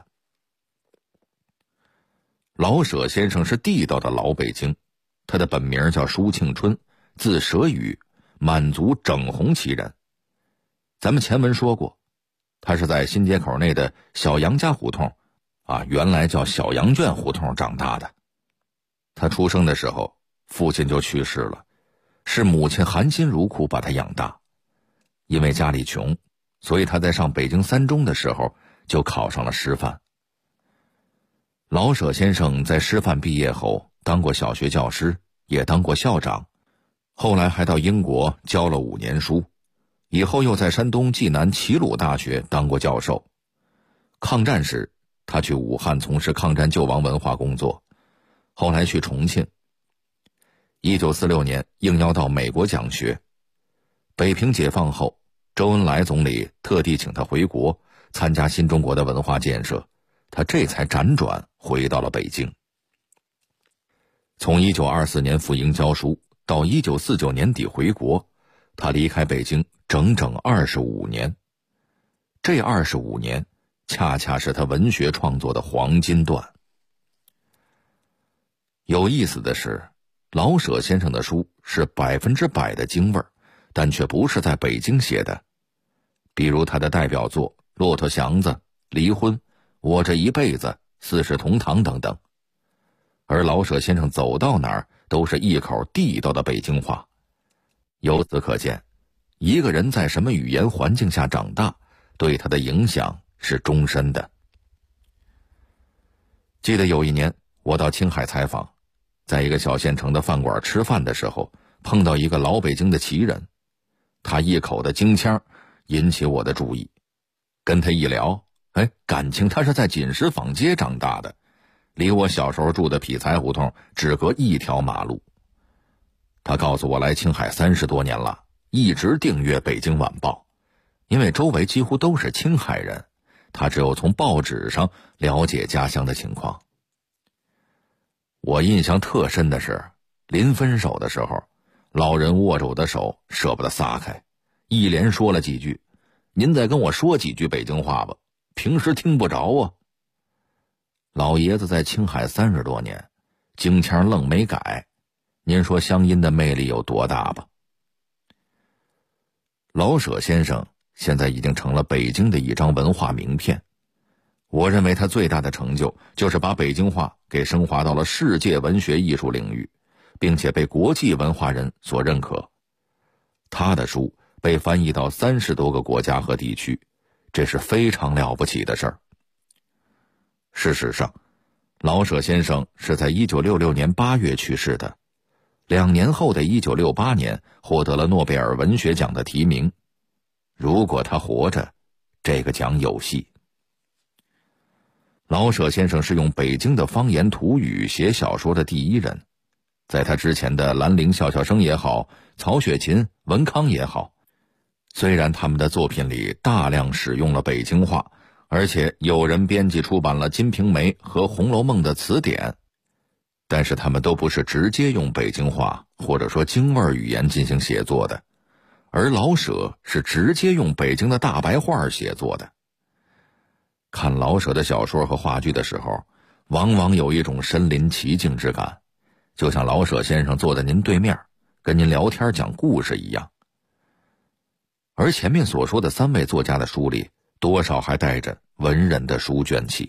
老舍先生是地道的老北京，他的本名叫舒庆春，字舍宇，满族整红旗人。咱们前文说过，他是在新街口内的小杨家胡同原来叫小羊圈胡同长大的。他出生的时候，父亲就去世了，是母亲含辛茹苦把他养大。因为家里穷，所以他在上北京三中的时候就考上了师范。老舍先生在师范毕业后当过小学教师，也当过校长，后来还到英国教了5年书，以后又在山东济南齐鲁大学当过教授。抗战时他去武汉从事抗战救亡文化工作，后来去重庆。1946年应邀到美国讲学。北平解放后，周恩来总理特地请他回国参加新中国的文化建设，他这才辗转回到了北京。从1924年赴英教书到1949年底回国，他离开北京整整25年。这25年恰恰是他文学创作的黄金段。有意思的是，老舍先生的书是100%的京味儿，但却不是在北京写的。比如他的代表作《骆驼祥子》《离婚》《我这一辈子》《四世同堂》等等。而老舍先生走到哪儿都是一口地道的北京话。由此可见，一个人在什么语言环境下长大，对他的影响是终身的。记得有一年我到青海采访，在一个小县城的饭馆吃饭的时候，碰到一个老北京的奇人，他一口的京腔引起我的注意。跟他一聊，感情他是在锦石坊街长大的，离我小时候住的匹才胡同只隔一条马路。他告诉我来青海30多年了，一直订阅《北京晚报》，因为周围几乎都是青海人，他只有从报纸上了解家乡的情况。我印象特深的是，临分手的时候，老人握着我的手舍不得撒开，一连说了几句：“您再跟我说几句北京话吧，平时听不着啊。”老爷子在青海30多年，京腔愣没改，您说乡音的魅力有多大吧？老舍先生现在已经成了北京的一张文化名片。我认为他最大的成就就是把北京话给升华到了世界文学艺术领域，并且被国际文化人所认可。他的书被翻译到30多个国家和地区，这是非常了不起的事儿。事实上，老舍先生是在1966年8月去世的，2年后的1968年获得了诺贝尔文学奖的提名。如果他活着，这个奖有戏。老舍先生是用北京的方言土语写小说的第一人，在他之前的兰陵笑笑生也好，曹雪芹、文康也好，虽然他们的作品里大量使用了北京话，而且有人编辑出版了《金瓶梅》和《红楼梦》的词典，但是他们都不是直接用北京话或者说京味语言进行写作的，而老舍是直接用北京的大白话写作的。看老舍的小说和话剧的时候，往往有一种身临其境之感，就像老舍先生坐在您对面，跟您聊天讲故事一样。而前面所说的3位作家的书里，多少还带着文人的书卷气。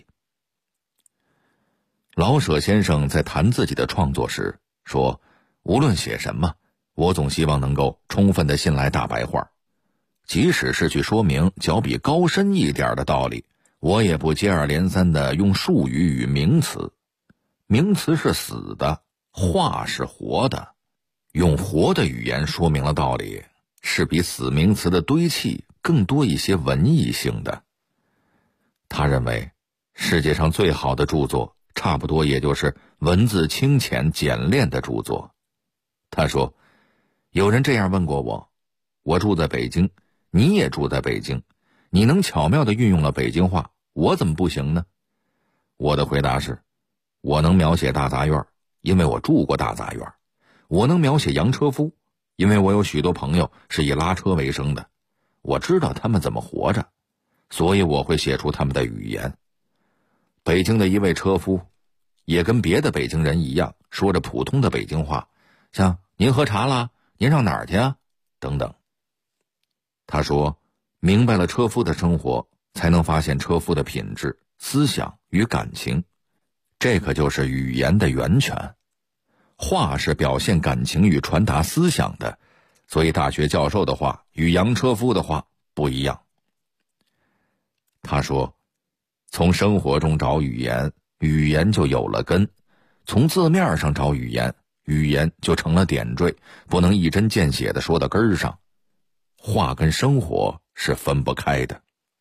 老舍先生在谈自己的创作时说，无论写什么，我总希望能够充分地信赖大白话，即使是去说明较比高深一点的道理，我也不接二连三地用术语与名词。名词是死的，话是活的，用活的语言说明了道理，是比死名词的堆砌更多一些文艺性的。他认为，世界上最好的著作，差不多也就是文字清浅简练的著作。他说，有人这样问过我，我住在北京，你也住在北京，你能巧妙地运用了北京话，我怎么不行呢？我的回答是，我能描写大杂院，因为我住过大杂院；我能描写洋车夫，因为我有许多朋友是以拉车为生的，我知道他们怎么活着，所以我会写出他们的语言。北京的一位车夫也跟别的北京人一样，说着普通的北京话，像您喝茶啦，您上哪儿去啊，等等。他说，明白了车夫的生活，才能发现车夫的品质、思想与感情，这可就是语言的源泉。话是表现感情与传达思想的，所以大学教授的话与洋车夫的话不一样。他说，从生活中找语言，语言就有了根；从字面上找语言，语言就成了点缀，不能一针见血地说到根儿上。话跟生活是分不开的。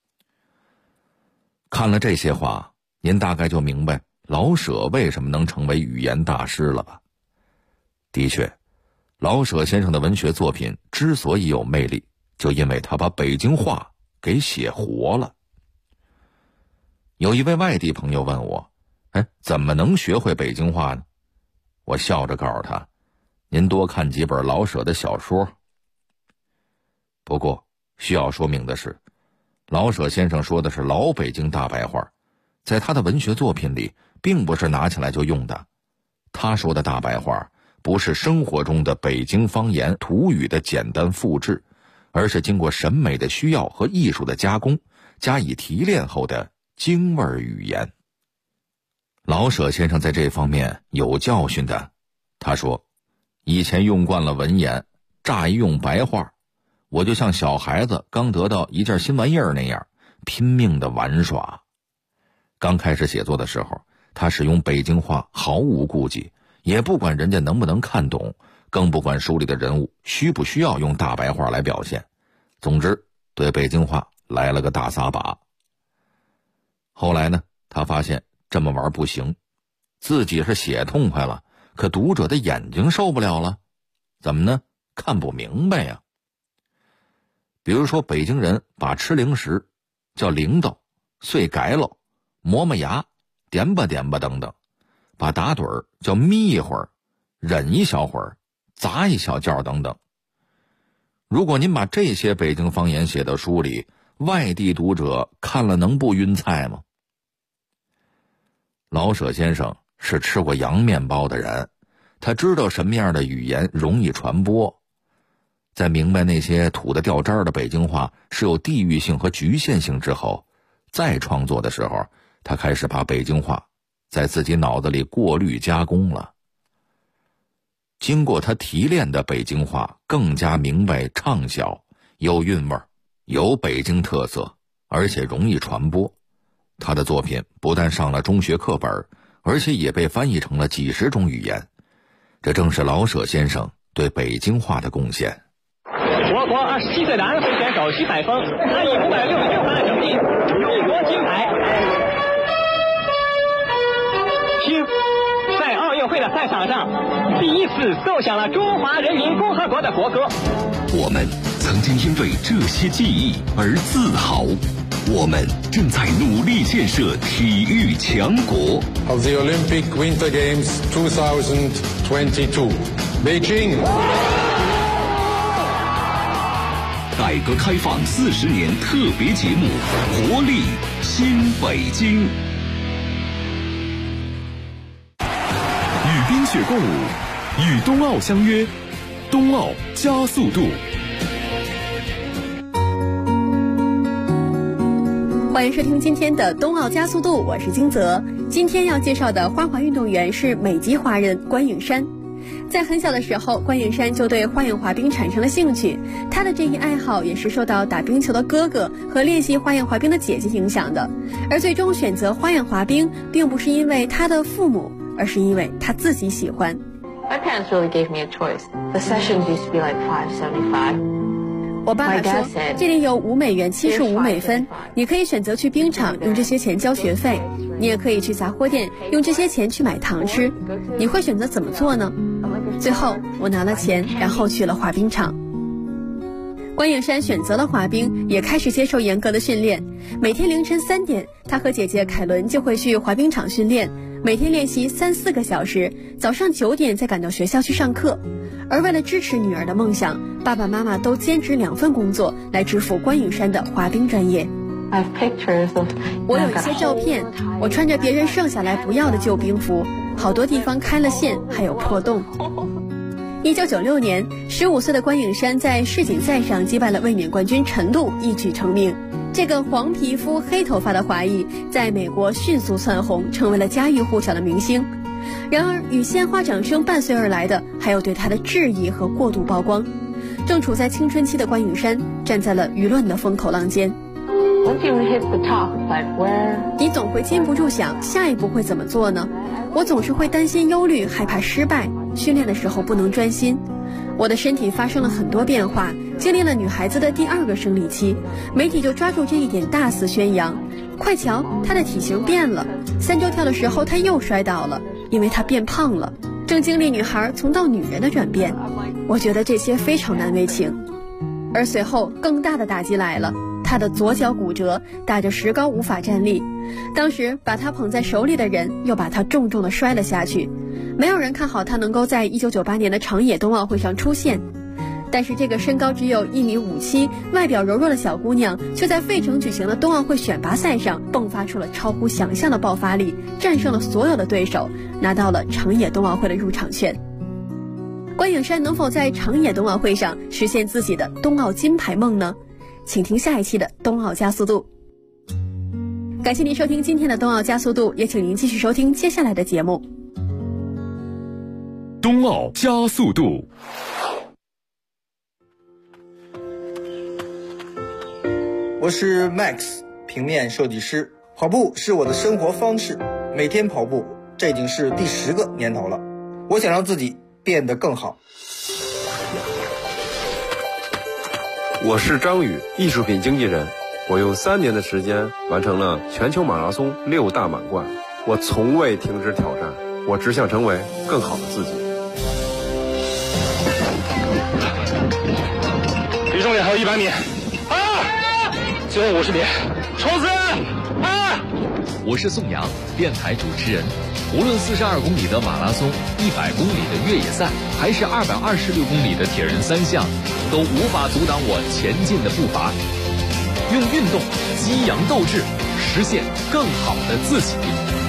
看了这些话，您大概就明白老舍为什么能成为语言大师了吧？的确，老舍先生的文学作品之所以有魅力，就因为他把北京话给写活了。有一位外地朋友问我，怎么能学会北京话呢？我笑着告诉他，您多看几本老舍的小说。不过需要说明的是，老舍先生说的是老北京大白话，在他的文学作品里并不是拿起来就用的。他说的大白话不是生活中的北京方言土语的简单复制，而是经过审美的需要和艺术的加工，加以提炼后的京味语言。老舍先生在这方面有教训的，他说， 以前用惯了文言，乍一用白话，我就像小孩子刚得到一件新玩意儿那样，拼命的玩耍。刚开始写作的时候，他使用北京话毫无顾忌，也不管人家能不能看懂，更不管书里的人物需不需要用大白话来表现。总之，对北京话来了个大撒把。后来呢，他发现这么玩不行，自己是写痛快了，可读者的眼睛受不了了。怎么呢？看不明白呀。比如说北京人把吃零食叫零豆、碎改喽、磨磨牙、点吧点吧等等，把打盹儿叫眯一会儿、忍一小会儿、砸一小觉等等。如果您把这些北京方言写到书里，外地读者看了能不晕菜吗？老舍先生是吃过洋面包的人，他知道什么样的语言容易传播。在明白那些土得掉渣的北京话是有地域性和局限性之后，再创作的时候，他开始把北京话在自己脑子里过滤加工了。经过他提炼的北京话更加明白畅销，有韵味，有北京特色，而且容易传播。他的作品不但上了中学课本，而且也被翻译成了几十种语言。这正是老舍先生对北京话的贡献。 我国27岁的安徽选手徐海峰，他以566分的成绩勇夺金牌。听，在奥运会的赛场上，第一次奏响了中华人民共和国的国歌。 我们曾经因为这些记忆而自豪，我们正在努力建设体育强国。 Of the Olympic Winter Games 2022, Beijing。 改革开放40年特别节目《活力新北京》。与冰雪共舞，与冬奥相约，冬奥加速度。 欢迎收听今天的冬奥加速度，我是金泽。今天要介绍的花滑运动员是美籍华人关颖珊。在很小的时候，关颖珊就对花样滑冰产生了兴趣。她的这一爱好也是受到打冰球的哥哥和练习花样滑冰的姐姐影响的。而最终选择花样滑冰，并不是因为她的父母，而是因为她自己喜欢。 My parents really gave me a choice. The sessions used to be like $5.75. 我爸爸说，这里有5美元75美分，你可以选择去冰场用这些钱交学费，你也可以去杂货店用这些钱去买糖吃。你会选择怎么做呢？最后我拿了钱，然后去了滑冰场。关颖珊选择了滑冰，也开始接受严格的训练。每天凌晨3点，她和姐姐凯伦就会去滑冰场训练，每天练习3-4个小时，早上9点再赶到学校去上课。而为了支持女儿的梦想，爸爸妈妈都兼职2份工作来支付关颖珊的滑冰专业。我有一些照片，我穿着别人剩下来不要的旧冰服，好多地方开了线，还有破洞。1996年，15岁的关颖珊在世锦赛上击败了卫冕冠军陈露，一举成名。这个黄皮肤黑头发的华裔在美国迅速窜红，成为了家喻户晓的明星。然而与鲜花掌声伴随而来的还有对她的质疑和过度曝光。正处在青春期的关颖珊站在了舆论的风口浪尖。你总会禁不住想下一步会怎么做呢？我总是会担心忧虑，害怕失败，训练的时候不能专心。我的身体发生了很多变化，经历了女孩子的第2个生理期，媒体就抓住这一点大肆宣扬。快瞧，她的体型变了，3周跳的时候她又摔倒了，因为她变胖了，正经历女孩从到女人的转变。我觉得这些非常难为情。而随后更大的打击来了，她的左脚骨折，打着石膏无法站立。当时把她捧在手里的人又把她重重地摔了下去。没有人看好她能够在1998年的长野冬奥会上出现。但是这个身高只有1.57米、外表柔弱的小姑娘，却在费城举行的冬奥会选拔赛上迸发出了超乎想象的爆发力，战胜了所有的对手，拿到了长野冬奥会的入场券。关颖珊能否在长野冬奥会上实现自己的冬奥金牌梦呢？请听下一期的冬奥加速度。感谢您收听今天的冬奥加速度，也请您继续收听接下来的节目。 冬奥加速度。 我是 Max， 平面设计师。跑步是我的生活方式，每天跑步，这已经是第10个年头了。我想让自己变得更好。 我是张宇，艺术品经纪人。我用3年的时间完成了全球马拉松6大满贯。我从未停止挑战，我只想成为更好的自己。 离终点还有100米，最后50米，冲刺！ 我是宋阳，电台主持人。无论42公里的马拉松、100公里的越野赛，还是226公里的铁人3项，都无法阻挡我前进的步伐。用运动激扬斗志，实现更好的自己。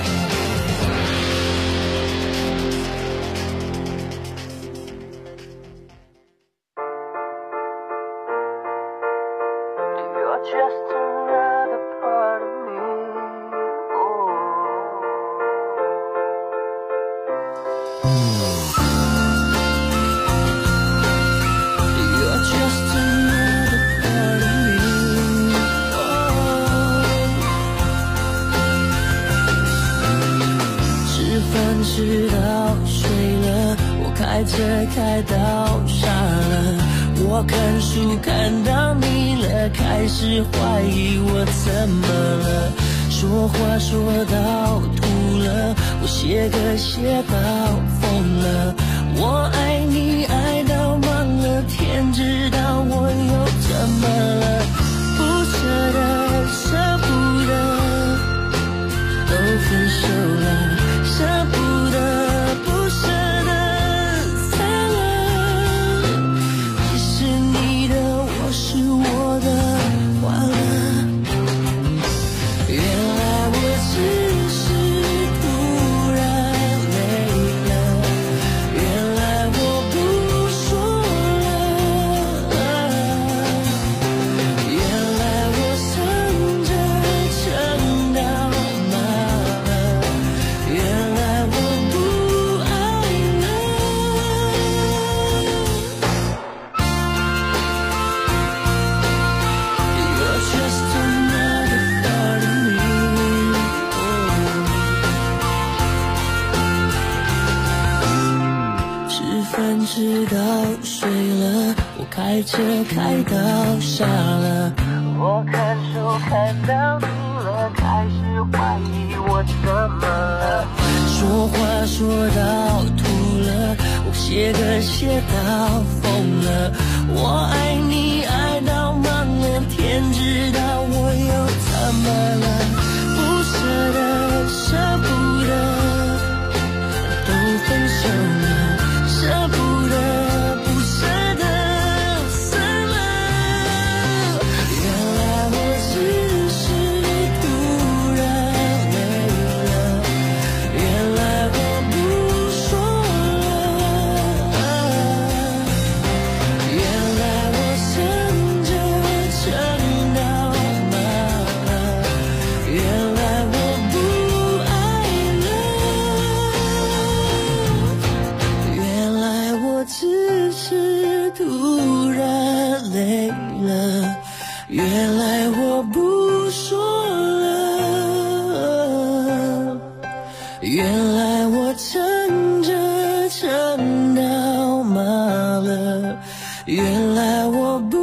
直到睡了，我开车开到傻了，我看书看到腻了，开始怀疑我怎么了，说话说到吐了，我写歌写到疯了，我爱你爱到忘了，天知道我又怎么了，不舍得舍不得都分手了，舍不得不舍得散了，你是你的，我是我的，完了，原来我只是突然累了，原来我不说了，原来我撑着撑到麻了，原来我不爱了。You're just another part of me. 吃饭吃到睡了，我开车开到傻了，我看书看到腻了，开始怀疑我怎么了，说话说到吐了，我写歌写到疯了，我爱你爱到忘了，天知道我又怎么了，不舍得舍不得都分手了，舍不得不舍得散了，原来我只是突然累了，原来我不说了，原来我撑着撑到麻了，原来我不爱了，原来我只是突然累了，原来我不说了，原来我撑着撑到麻了，原来我不